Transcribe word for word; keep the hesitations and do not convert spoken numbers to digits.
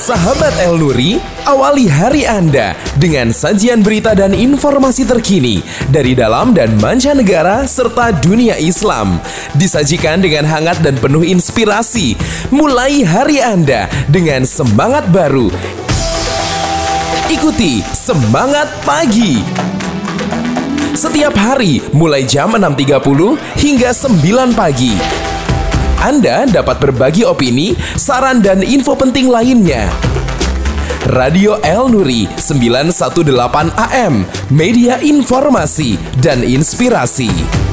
Sahabat El Nuri, awali hari Anda dengan sajian berita dan informasi terkini dari dalam dan mancanegara serta dunia Islam. Disajikan dengan hangat dan penuh inspirasi. Mulai hari Anda dengan semangat baru. Ikuti Semangat Pagi. Setiap hari mulai jam enam tiga puluh hingga sembilan pagi. Anda dapat berbagi opini, saran, dan info penting lainnya. Radio El Nuri sembilan satu delapan A M, media informasi dan inspirasi.